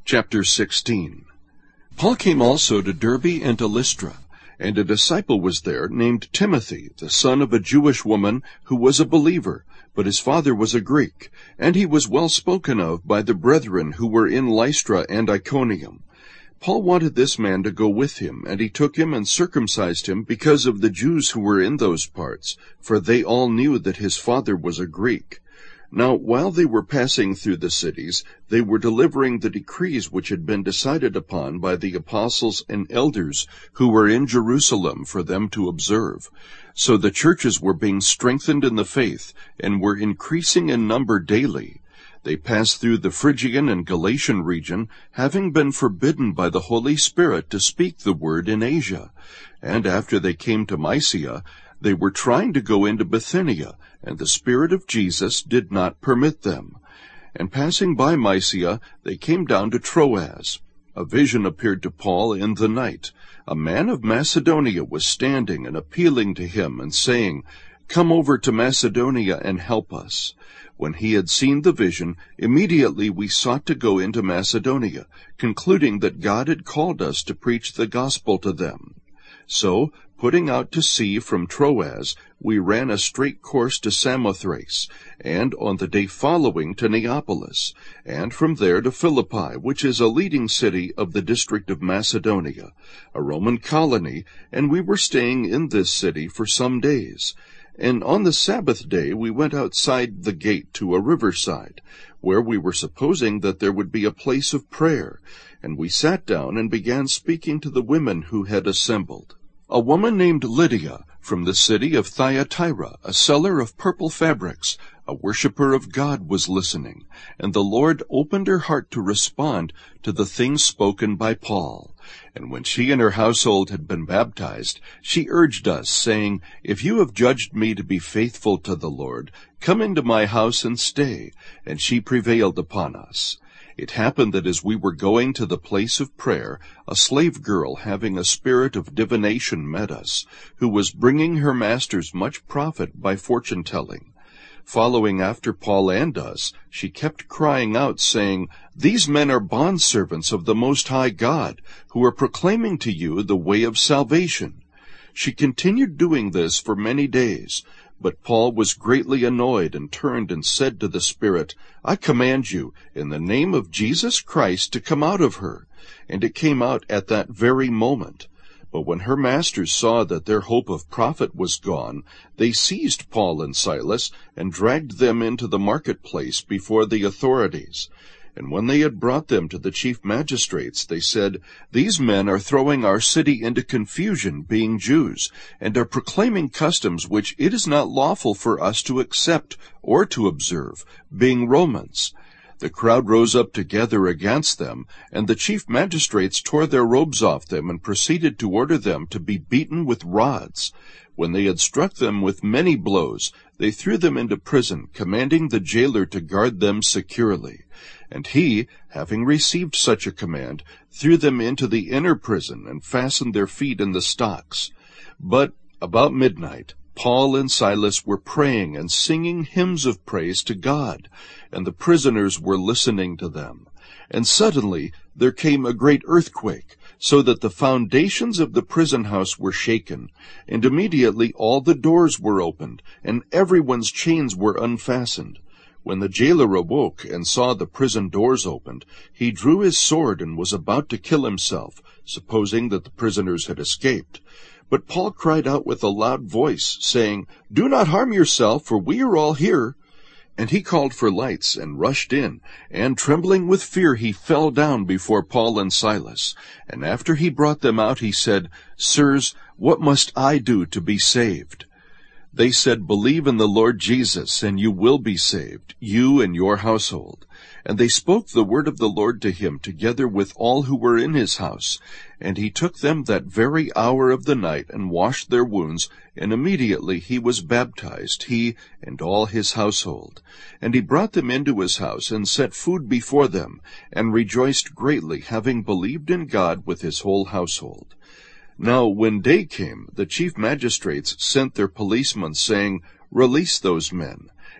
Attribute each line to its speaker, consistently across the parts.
Speaker 1: Chapter 16. Paul came also to Derbe and to Lystra, and a disciple was there named Timothy, the son of a Jewish woman who was a believer, but his father was a Greek, and he was well spoken of by the brethren who were in Lystra and Iconium. Paul wanted this man to go with him, and he took him and circumcised him because of the Jews who were in those parts, for they all knew that his father was a Greek. Now, while they were passing through the cities, they were delivering the decrees which had been decided upon by the apostles and elders who were in Jerusalem for them to observe. So the churches were being strengthened in the faith, and were increasing in number daily. They passed through the Phrygian and Galatian region, having been forbidden by the Holy Spirit to speak the word in Asia. And after they came to Mysia, they were trying to go into Bithynia, and the Spirit of Jesus did not permit them. And passing by Mysia, they came down to Troas. A vision appeared to Paul in the night. A man of Macedonia was standing and appealing to him and saying, "Come over to Macedonia and help us." When he had seen the vision, immediately we sought to go into Macedonia, concluding that God had called us to preach the gospel to them. So, putting out to sea from Troas, we ran a straight course to Samothrace, and on the day following to Neapolis, and from there to Philippi, which is a leading city of the district of Macedonia, a Roman colony, and we were staying in this city for some days. And on the Sabbath day we went outside the gate to a riverside, where we were supposing that there would be a place of prayer, and we sat down and began speaking to the women who had assembled. A woman named Lydia, from the city of Thyatira, a seller of purple fabrics, a worshipper of God, was listening, and the Lord opened her heart to respond to the things spoken by Paul. And when she and her household had been baptized, she urged us, saying, "If you have judged me to be faithful to the Lord, come into my house and stay." And she prevailed upon us. It happened that as we were going to the place of prayer, a slave girl having a spirit of divination met us, who was bringing her masters much profit by fortune-telling. Following after Paul and us, she kept crying out, saying, "These men are bondservants of the Most High God, who are proclaiming to you the way of salvation." She continued doing this for many days. But Paul was greatly annoyed and turned and said to the Spirit, "I command you, in the name of Jesus Christ, to come out of her." And it came out at that very moment. But when her masters saw that their hope of profit was gone, they seized Paul and Silas and dragged them into the marketplace before the authorities. And when they had brought them to the chief magistrates, they said, "These men are throwing our city into confusion, being Jews, and are proclaiming customs which it is not lawful for us to accept or to observe, being Romans." The crowd rose up together against them, and the chief magistrates tore their robes off them and proceeded to order them to be beaten with rods. When they had struck them with many blows, they threw them into prison, commanding the jailer to guard them securely. And he, having received such a command, threw them into the inner prison and fastened their feet in the stocks. But about midnight, Paul and Silas were praying and singing hymns of praise to God, and the prisoners were listening to them. And suddenly there came a great earthquake, so that the foundations of the prison house were shaken, and immediately all the doors were opened, and everyone's chains were unfastened. When the jailer awoke and saw the prison doors opened, he drew his sword and was about to kill himself, supposing that the prisoners had escaped. But Paul cried out with a loud voice, saying, "Do not harm yourself, for we are all here." And he called for lights and rushed in, and trembling with fear he fell down before Paul and Silas. And after he brought them out, he said, "Sirs, what must I do to be saved?" They said, "Believe in the Lord Jesus, and you will be saved, you and your household." And they spoke the word of the Lord to him, together with all who were in his house. And he took them that very hour of the night, and washed their wounds, and immediately he was baptized, he and all his household. And he brought them into his house, and set food before them, and rejoiced greatly, having believed in God with his whole household. Now when day came, the chief magistrates sent their policemen, saying, "Release those men."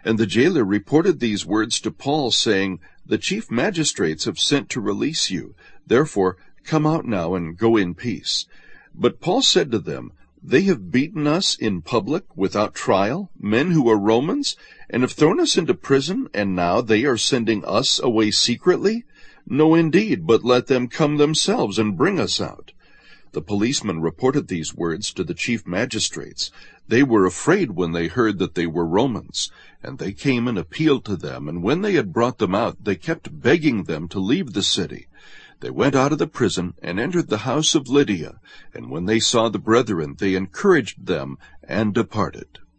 Speaker 1: And the jailer reported these words to Paul, saying, "The chief magistrates have sent to release you. Therefore, come out now and go in peace." But Paul said to them, "They have beaten us in public without trial, men who are Romans, and have thrown us into prison, and now they are sending us away secretly? No, indeed, but let them come themselves and bring us out." The policemen reported these words to the chief magistrates. They were afraid when they heard that they were Romans, and they came and appealed to them, and when they had brought them out, they kept begging them to leave the city. They went out of the prison and entered the house of Lydia, and when they saw the brethren, they encouraged them and departed.